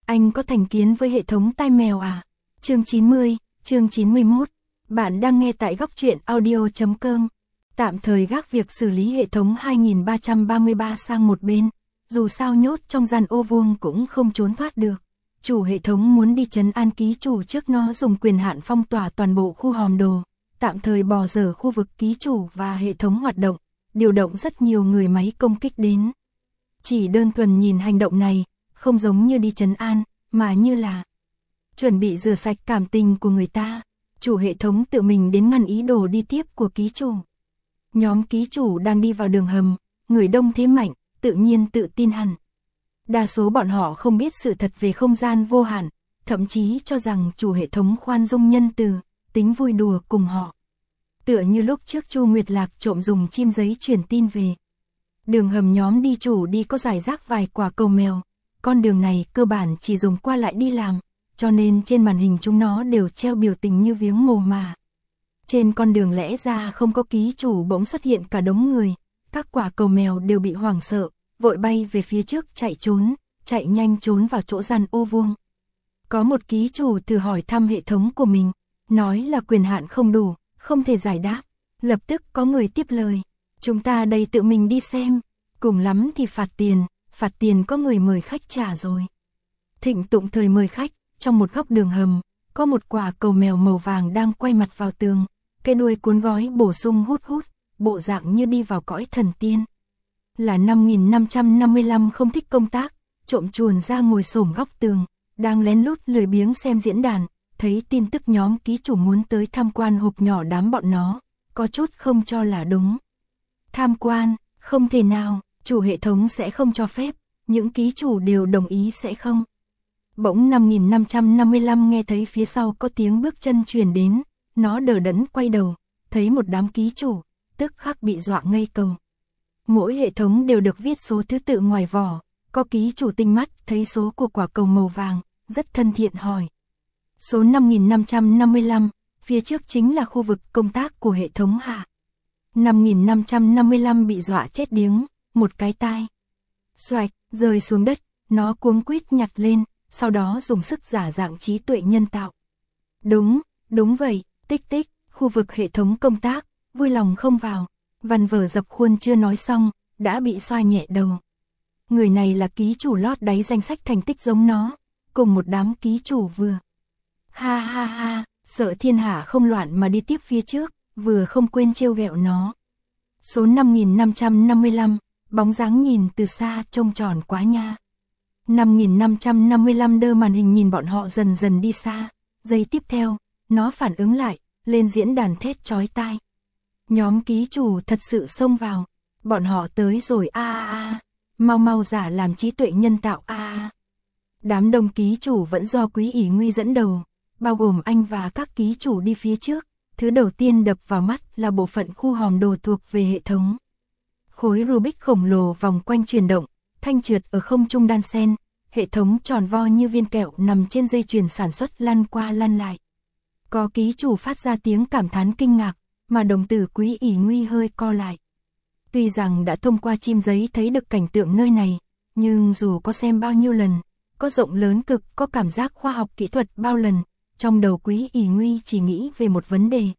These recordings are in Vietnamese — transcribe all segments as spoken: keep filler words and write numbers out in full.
Anh có thành kiến với hệ thống tai mèo à? Chương chín mươi, chương chín mươi mốt. Bạn đang nghe tại góc truyện audio chấm com. Tạm thời gác việc xử lý hệ thống hai nghìn ba trăm ba mươi ba sang một bên. Dù sao nhốt trong gian ô vuông cũng không trốn thoát được. Chủ hệ thống muốn đi trấn an ký chủ trước nó dùng quyền hạn phong tỏa toàn bộ khu hòm đồ. Tạm thời bỏ dở khu vực ký chủ và hệ thống hoạt động. Điều động rất nhiều người máy công kích đến. Chỉ đơn thuần nhìn hành động này, không giống như đi trấn an, mà như là chuẩn bị rửa sạch cảm tình của người ta. Chủ hệ thống tự mình đến ngăn ý đồ đi tiếp của ký chủ. Nhóm ký chủ đang đi vào đường hầm, người đông thế mạnh, tự nhiên tự tin hẳn. Đa số bọn họ không biết sự thật về không gian vô hạn, thậm chí cho rằng chủ hệ thống khoan dung nhân từ, tính vui đùa cùng họ. Tựa như lúc trước Chu Nguyệt Lạc trộm dùng chim giấy truyền tin về. Đường hầm nhóm đi chủ đi có rải rác vài quả cầu mèo. Con đường này cơ bản chỉ dùng qua lại đi làm, cho nên trên màn hình chúng nó đều treo biểu tình như viếng mồ mà. Trên con đường lẽ ra không có ký chủ bỗng xuất hiện cả đống người, các quả cầu mèo đều bị hoảng sợ, vội bay về phía trước chạy trốn, chạy nhanh trốn vào chỗ gian ô vuông. Có một ký chủ thử hỏi thăm hệ thống của mình, nói là quyền hạn không đủ, không thể giải đáp. Lập tức có người tiếp lời, chúng ta đây tự mình đi xem, cùng lắm thì phạt tiền. Phạt tiền có người mời khách trả rồi. Thịnh tụng thời mời khách, trong một góc đường hầm, có một quả cầu mèo màu vàng đang quay mặt vào tường, cái đuôi cuốn gói bổ sung hút hút, bộ dạng như đi vào cõi thần tiên. Là năm nghìn năm trăm năm mươi lăm không thích công tác, trộm chuồn ra ngồi xổm góc tường, đang lén lút lười biếng xem diễn đàn, thấy tin tức nhóm ký chủ muốn tới tham quan hộp nhỏ đám bọn nó, có chút không cho là đúng. Tham quan, không thể nào. Chủ hệ thống sẽ không cho phép, những ký chủ đều đồng ý sẽ không. Bỗng năm nghìn năm trăm năm mươi lăm nghe thấy phía sau có tiếng bước chân truyền đến, nó đờ đẫn quay đầu, thấy một đám ký chủ, tức khắc bị dọa ngây cầu. Mỗi hệ thống đều được viết số thứ tự ngoài vỏ, có ký chủ tinh mắt thấy số của quả cầu màu vàng, rất thân thiện hỏi. Số năm nghìn năm trăm năm mươi lăm, phía trước chính là khu vực công tác của hệ thống hạ. năm nghìn năm trăm năm mươi lăm bị dọa chết điếng. Một cái tai xoạch rơi xuống đất, nó cuống quýt nhặt lên, sau đó dùng sức giả dạng trí tuệ nhân tạo. Đúng, đúng vậy, tích tích, khu vực hệ thống công tác, vui lòng không vào. Văn vở dập khuôn chưa nói xong, đã bị xoa nhẹ đầu. Người này là ký chủ lót đáy danh sách thành tích giống nó, cùng một đám ký chủ vừa. Ha ha ha, sợ thiên hạ không loạn mà đi tiếp phía trước, vừa không quên trêu ghẹo nó. Số năm nghìn năm trăm năm mươi lăm. Bóng dáng nhìn từ xa trông tròn quá nha. năm nghìn năm trăm năm mươi lăm đơ màn hình nhìn bọn họ dần dần đi xa. Giây tiếp theo, nó phản ứng lại, lên diễn đàn thét chói tai. Nhóm ký chủ thật sự xông vào. Bọn họ tới rồi a a a. Mau mau giả làm trí tuệ nhân tạo a a. Đám đông ký chủ vẫn do Quý ỷ Nguy dẫn đầu, bao gồm anh và các ký chủ đi phía trước. Thứ đầu tiên đập vào mắt là bộ phận khu hòm đồ thuộc về hệ thống. Khối Rubik khổng lồ vòng quanh chuyển động, thanh trượt ở không trung đan xen, hệ thống tròn vo như viên kẹo nằm trên dây chuyền sản xuất lăn qua lăn lại. Có ký chủ phát ra tiếng cảm thán kinh ngạc, mà đồng tử Quý ỷ Nguy hơi co lại. Tuy rằng đã thông qua chim giấy thấy được cảnh tượng nơi này, nhưng dù có xem bao nhiêu lần, có rộng lớn cực, có cảm giác khoa học kỹ thuật bao lần, trong đầu Quý ỷ Nguy chỉ nghĩ về một vấn đề.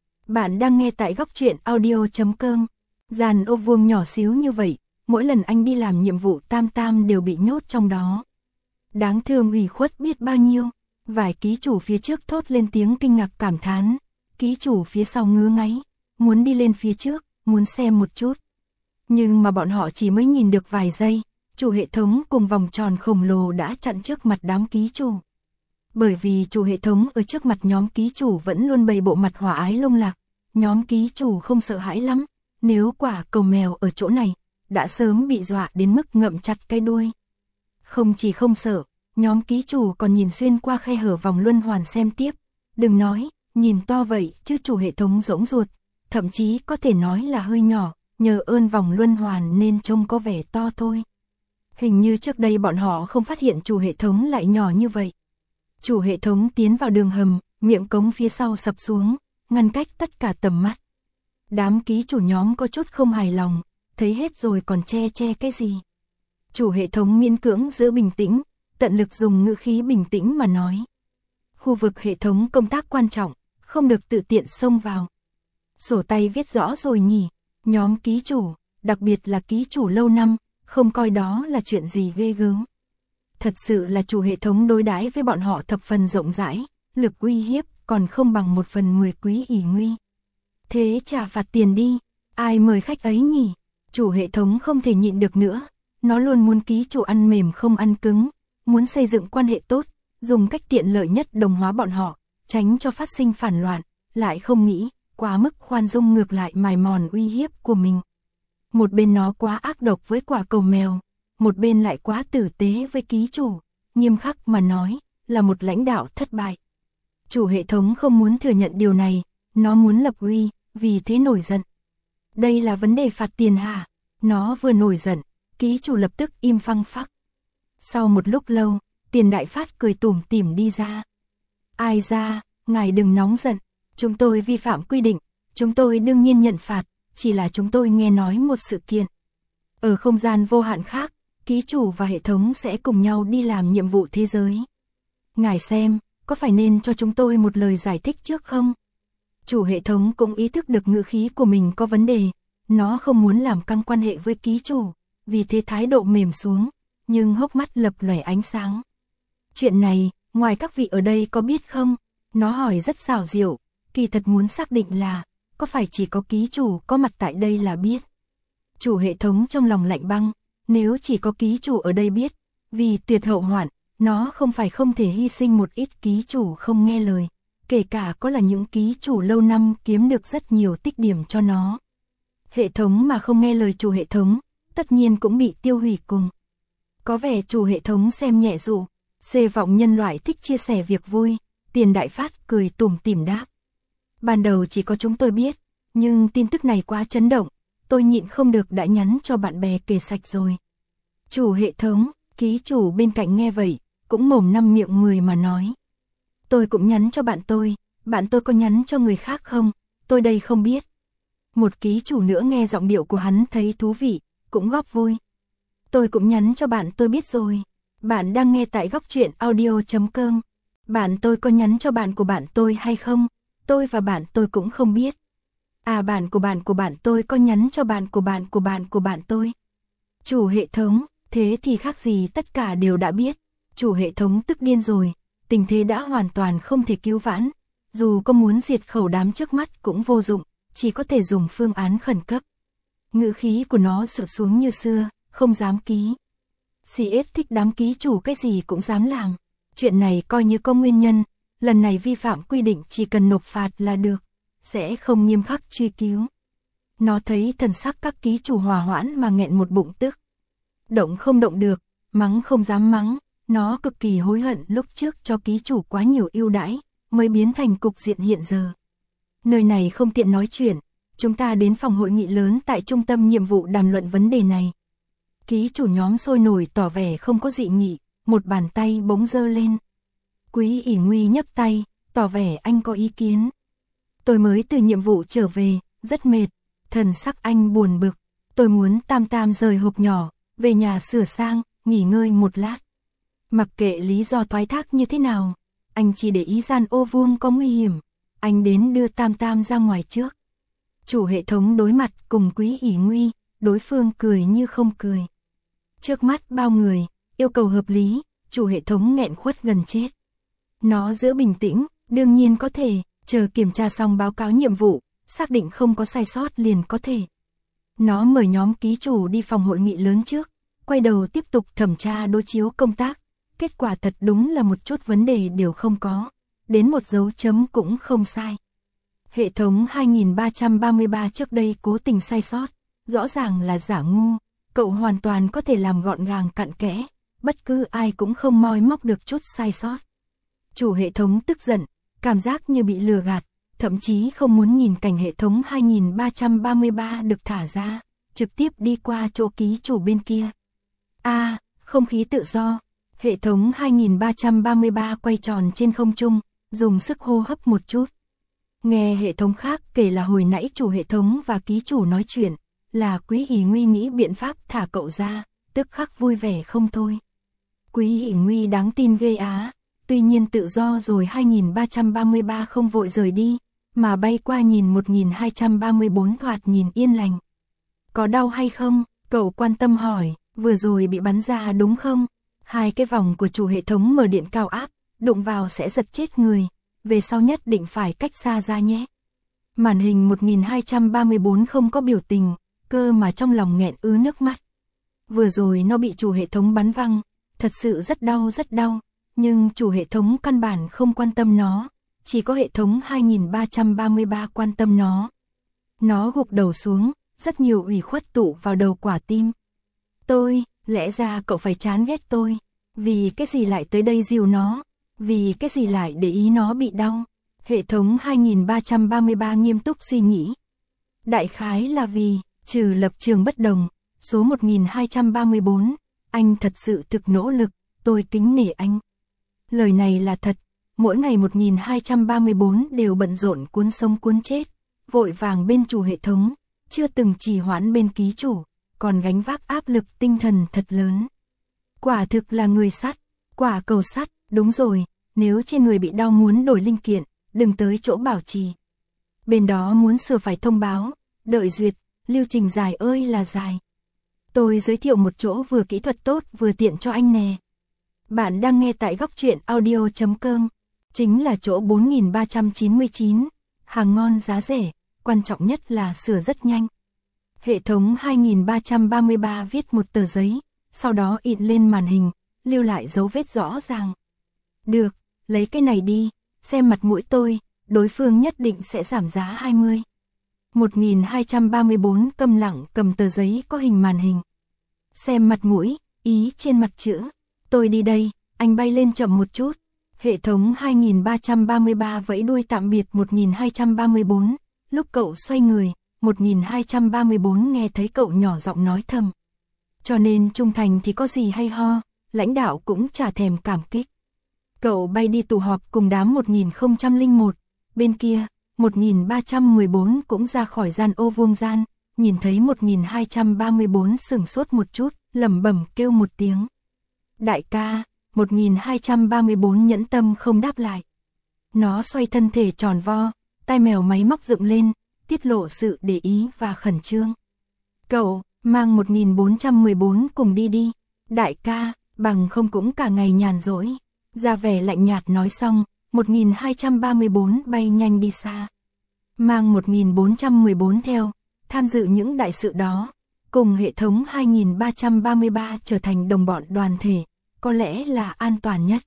Bạn đang nghe tại góc truyện audio chấm com. Dàn ô vuông nhỏ xíu như vậy, mỗi lần anh đi làm nhiệm vụ tam tam đều bị nhốt trong đó. Đáng thương ủy khuất biết bao nhiêu, vài ký chủ phía trước thốt lên tiếng kinh ngạc cảm thán, ký chủ phía sau ngứa ngáy, muốn đi lên phía trước, muốn xem một chút. Nhưng mà bọn họ chỉ mới nhìn được vài giây, chủ hệ thống cùng vòng tròn khổng lồ đã chặn trước mặt đám ký chủ. Bởi vì chủ hệ thống ở trước mặt nhóm ký chủ vẫn luôn bày bộ mặt hòa ái lung lạc, nhóm ký chủ không sợ hãi lắm. Nếu quả cầu mèo ở chỗ này, đã sớm bị dọa đến mức ngậm chặt cái đuôi. Không chỉ không sợ, nhóm ký chủ còn nhìn xuyên qua khe hở vòng luân hoàn xem tiếp. Đừng nói, nhìn to vậy chứ chủ hệ thống rỗng ruột, thậm chí có thể nói là hơi nhỏ, nhờ ơn vòng luân hoàn nên trông có vẻ to thôi. Hình như trước đây bọn họ không phát hiện chủ hệ thống lại nhỏ như vậy. Chủ hệ thống tiến vào đường hầm, miệng cống phía sau sập xuống, ngăn cách tất cả tầm mắt. Đám ký chủ nhóm có chút không hài lòng, thấy hết rồi còn che che cái gì. Chủ hệ thống miễn cưỡng giữ bình tĩnh, tận lực dùng ngữ khí bình tĩnh mà nói. Khu vực hệ thống công tác quan trọng, không được tự tiện xông vào. Sổ tay viết rõ rồi nhỉ, nhóm ký chủ, đặc biệt là ký chủ lâu năm, không coi đó là chuyện gì ghê gớm. Thật sự là chủ hệ thống đối đãi với bọn họ thập phần rộng rãi, lực uy hiếp còn không bằng một phần mười Quý ỷ nguy. Thế trả phạt tiền đi, ai mời khách ấy nhỉ? Chủ hệ thống không thể nhịn được nữa, nó luôn muốn ký chủ ăn mềm không ăn cứng, muốn xây dựng quan hệ tốt, dùng cách tiện lợi nhất đồng hóa bọn họ, tránh cho phát sinh phản loạn, lại không nghĩ, quá mức khoan dung ngược lại mài mòn uy hiếp của mình. Một bên nó quá ác độc với quả cầu mèo, một bên lại quá tử tế với ký chủ, nghiêm khắc mà nói, là một lãnh đạo thất bại. Chủ hệ thống không muốn thừa nhận điều này, nó muốn lập uy, vì thế nổi giận. Đây là vấn đề phạt tiền hả? Nó vừa nổi giận, ký chủ lập tức im phăng phắc. Sau một lúc lâu, Tiền Đại Phát cười tủm tỉm đi ra. Ai ra, ngài đừng nóng giận, chúng tôi vi phạm quy định, chúng tôi đương nhiên nhận phạt, chỉ là chúng tôi nghe nói một sự kiện. Ở không gian vô hạn khác, ký chủ và hệ thống sẽ cùng nhau đi làm nhiệm vụ thế giới. Ngài xem, có phải nên cho chúng tôi một lời giải thích trước không? Chủ hệ thống cũng ý thức được ngữ khí của mình có vấn đề, nó không muốn làm căng quan hệ với ký chủ, vì thế thái độ mềm xuống, nhưng hốc mắt lập lòe ánh sáng. Chuyện này, ngoài các vị ở đây có biết không? Nó hỏi rất xảo diệu, kỳ thật muốn xác định là, có phải chỉ có ký chủ có mặt tại đây là biết. Chủ hệ thống trong lòng lạnh băng, nếu chỉ có ký chủ ở đây biết, vì tuyệt hậu hoạn, nó không phải không thể hy sinh một ít ký chủ không nghe lời, kể cả có là những ký chủ lâu năm kiếm được rất nhiều tích điểm cho nó. Hệ thống mà không nghe lời chủ hệ thống, tất nhiên cũng bị tiêu hủy cùng. Có vẻ chủ hệ thống xem nhẹ dụ, xê vọng nhân loại thích chia sẻ việc vui, Tiền Đại Phát cười tủm tỉm đáp. Ban đầu chỉ có chúng tôi biết, nhưng tin tức này quá chấn động, tôi nhịn không được đã nhắn cho bạn bè kể sạch rồi. Chủ hệ thống, ký chủ bên cạnh nghe vậy, cũng mồm năm miệng mười mà nói. Tôi cũng nhắn cho bạn tôi, bạn tôi có nhắn cho người khác không, tôi đây không biết. Một ký chủ nữa nghe giọng điệu của hắn thấy thú vị, cũng góp vui. Tôi cũng nhắn cho bạn tôi biết rồi. Bạn đang nghe tại góc truyện audio chấm com. Bạn tôi có nhắn cho bạn của bạn tôi hay không? Tôi và bạn tôi cũng không biết. À, bạn của bạn của bạn tôi có nhắn cho bạn của bạn của bạn của bạn tôi. Chủ hệ thống, thế thì khác gì tất cả đều đã biết. Chủ hệ thống tức điên rồi, tình thế đã hoàn toàn không thể cứu vãn. Dù có muốn diệt khẩu đám trước mắt cũng vô dụng, chỉ có thể dùng phương án khẩn cấp. Ngữ khí của nó sụt xuống như xưa, không dám ký. xê ét thích đám ký chủ cái gì cũng dám làm. Chuyện này coi như có nguyên nhân, lần này vi phạm quy định chỉ cần nộp phạt là được, sẽ không nghiêm khắc truy cứu. Nó thấy thần sắc các ký chủ hòa hoãn mà nghẹn một bụng tức. Động không động được, mắng không dám mắng, nó cực kỳ hối hận lúc trước cho ký chủ quá nhiều ưu đãi, mới biến thành cục diện hiện giờ. Nơi này không tiện nói chuyện, chúng ta đến phòng hội nghị lớn tại trung tâm nhiệm vụ đàm luận vấn đề này. Ký chủ nhóm sôi nổi tỏ vẻ không có dị nghị, một bàn tay bỗng giơ lên. Quý ỷ nguy nhấc tay, tỏ vẻ anh có ý kiến. Tôi mới từ nhiệm vụ trở về, rất mệt, thần sắc anh buồn bực. Tôi muốn tam tam rời hộp nhỏ, về nhà sửa sang, nghỉ ngơi một lát. Mặc kệ lý do thoái thác như thế nào, anh chỉ để ý gian ô vuông có nguy hiểm. Anh đến đưa tam tam ra ngoài trước. Chủ hệ thống đối mặt cùng quý ỷ nguy, đối phương cười như không cười. Trước mắt bao người, yêu cầu hợp lý, chủ hệ thống nghẹn khuất gần chết. Nó giữ bình tĩnh, đương nhiên có thể, chờ kiểm tra xong báo cáo nhiệm vụ, xác định không có sai sót liền có thể. Nó mời nhóm ký chủ đi phòng hội nghị lớn trước, quay đầu tiếp tục thẩm tra đối chiếu công tác. Kết quả thật đúng là một chút vấn đề đều không có, đến một dấu chấm cũng không sai. Hệ thống hai nghìn ba trăm ba mươi ba trước đây cố tình sai sót, rõ ràng là giả ngu, cậu hoàn toàn có thể làm gọn gàng cặn kẽ, bất cứ ai cũng không moi móc được chút sai sót. Chủ hệ thống tức giận, cảm giác như bị lừa gạt, thậm chí không muốn nhìn cảnh hệ thống hai nghìn ba trăm ba mươi ba được thả ra, trực tiếp đi qua chỗ ký chủ bên kia. A, à, không khí tự do. Hệ thống hai nghìn ba trăm ba mươi ba quay tròn trên không trung, dùng sức hô hấp một chút. Nghe hệ thống khác kể là hồi nãy chủ hệ thống và ký chủ nói chuyện, là quý ỷ nguy nghĩ biện pháp thả cậu ra, tức khắc vui vẻ không thôi. Quý hiểm nguy đáng tin ghê á, tuy nhiên tự do rồi hai nghìn ba trăm ba mươi ba không vội rời đi, mà bay qua nhìn một nghìn hai trăm ba mươi bốn thoạt nhìn yên lành. Có đau hay không? Cậu quan tâm hỏi, vừa rồi bị bắn ra đúng không? Hai cái vòng của chủ hệ thống mở điện cao áp, đụng vào sẽ giật chết người, về sau nhất định phải cách xa ra nhé. Màn hình một nghìn hai trăm ba mươi bốn không có biểu tình, cơ mà trong lòng nghẹn ứ nước mắt. Vừa rồi nó bị chủ hệ thống bắn văng, thật sự rất đau rất đau, nhưng chủ hệ thống căn bản không quan tâm nó, chỉ có hệ thống hai nghìn ba trăm ba mươi ba quan tâm nó. Nó gục đầu xuống, rất nhiều ủy khuất tụ vào đầu quả tim. Tôi, lẽ ra cậu phải chán ghét tôi, vì cái gì lại tới đây dìu nó, vì cái gì lại để ý nó bị đau. Hệ thống hai nghìn ba trăm ba mươi ba nghiêm túc suy nghĩ. Đại khái là vì, trừ lập trường bất đồng, số một nghìn hai trăm ba mươi bốn, anh thật sự thực nỗ lực, tôi kính nể anh. Lời này là thật, mỗi ngày một nghìn hai trăm ba mươi bốn đều bận rộn cuốn sống cuốn chết, vội vàng bên chủ hệ thống, chưa từng trì hoãn bên ký chủ, còn gánh vác áp lực tinh thần thật lớn. Quả thực là người sắt, quả cầu sắt, đúng rồi, nếu trên người bị đau muốn đổi linh kiện, đừng tới chỗ bảo trì. Bên đó muốn sửa phải thông báo, đợi duyệt, lưu trình dài ơi là dài. Tôi giới thiệu một chỗ vừa kỹ thuật tốt vừa tiện cho anh nè. Bạn đang nghe tại góc truyện audio chấm com, chính là chỗ bốn nghìn ba trăm chín mươi chín, hàng ngon giá rẻ, quan trọng nhất là sửa rất nhanh. Hệ thống hai nghìn ba trăm ba mươi ba viết một tờ giấy, sau đó in lên màn hình, lưu lại dấu vết rõ ràng. Được, lấy cái này đi, xem mặt mũi tôi, đối phương nhất định sẽ giảm giá hai mươi. một nghìn hai trăm ba mươi bốn câm lặng cầm tờ giấy có hình màn hình. Xem mặt mũi, ý trên mặt chữ. Tôi đi đây, anh bay lên chậm một chút. Hệ thống hai nghìn ba trăm ba mươi ba vẫy đuôi tạm biệt một nghìn hai trăm ba mươi bốn. Lúc cậu xoay người, một nghìn hai trăm ba mươi bốn nghe thấy cậu nhỏ giọng nói thầm. Cho nên trung thành thì có gì hay ho, lãnh đạo cũng chả thèm cảm kích. Cậu bay đi tụ họp cùng đám một nghìn không trăm lẻ một, bên kia, một nghìn ba trăm mười bốn cũng ra khỏi gian ô vuông gian, nhìn thấy một nghìn hai trăm ba mươi bốn sửng sốt một chút, lẩm bẩm kêu một tiếng. Đại ca, một nghìn hai trăm ba mươi bốn nhẫn tâm không đáp lại. Nó xoay thân thể tròn vo, tai mèo máy móc dựng lên, tiết lộ sự để ý và khẩn trương. Cậu, mang một nghìn bốn trăm mười bốn cùng đi đi. Đại ca, bằng không cũng cả ngày nhàn rỗi. Ra vẻ lạnh nhạt nói xong, một nghìn hai trăm ba mươi bốn bay nhanh đi xa. Mang một nghìn bốn trăm mười bốn theo, tham dự những đại sự đó, cùng hệ thống hai nghìn ba trăm ba mươi ba trở thành đồng bọn đoàn thể, có lẽ là an toàn nhất.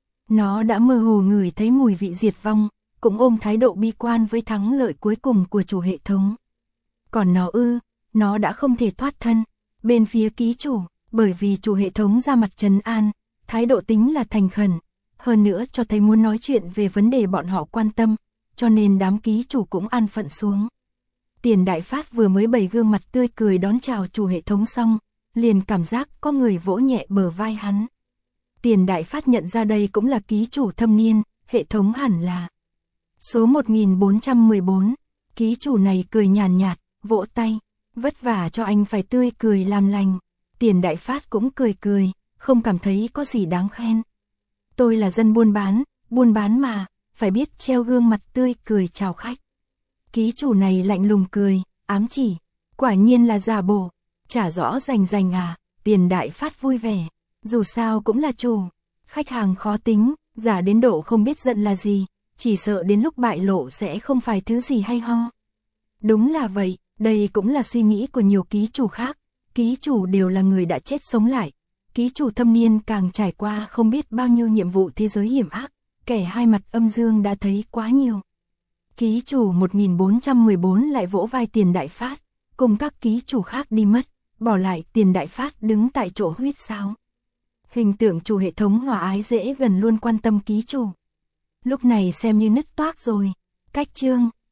Nó đã mơ hồ ngửi thấy mùi vị diệt vong, cũng ôm thái độ bi quan với thắng lợi cuối cùng của chủ hệ thống. Còn nó ư, nó đã không thể thoát thân, bên phía ký chủ, bởi vì chủ hệ thống ra mặt trấn an, thái độ tính là thành khẩn, hơn nữa cho thấy muốn nói chuyện về vấn đề bọn họ quan tâm, cho nên đám ký chủ cũng an phận xuống. Tiền Đại Phát vừa mới bày gương mặt tươi cười đón chào chủ hệ thống xong, liền cảm giác có người vỗ nhẹ bờ vai hắn. Tiền Đại Phát nhận ra đây cũng là ký chủ thâm niên, hệ thống hẳn là số một nghìn bốn trăm mười bốn, ký chủ này cười nhàn nhạt, vỗ tay, vất vả cho anh phải tươi cười làm lành. Tiền Đại Phát cũng cười cười, không cảm thấy có gì đáng khen. Tôi là dân buôn bán, buôn bán mà, phải biết treo gương mặt tươi cười chào khách. Ký chủ này lạnh lùng cười, ám chỉ, quả nhiên là giả bộ, trả rõ rành rành à. Tiền Đại Phát vui vẻ, dù sao cũng là chủ, khách hàng khó tính, giả đến độ không biết giận là gì, chỉ sợ đến lúc bại lộ sẽ không phải thứ gì hay ho. Đúng là vậy, đây cũng là suy nghĩ của nhiều ký chủ khác, ký chủ đều là người đã chết sống lại, ký chủ thâm niên càng trải qua không biết bao nhiêu nhiệm vụ thế giới hiểm ác, kẻ hai mặt âm dương đã thấy quá nhiều. Ký chủ một nghìn bốn trăm mười bốn lại vỗ vai Tiền Đại Phát, cùng các ký chủ khác đi mất, bỏ lại Tiền Đại Phát đứng tại chỗ huýt sáo. Hình tượng chủ hệ thống hòa ái dễ gần luôn quan tâm ký chủ. Lúc này xem như nứt toác rồi. Cách chương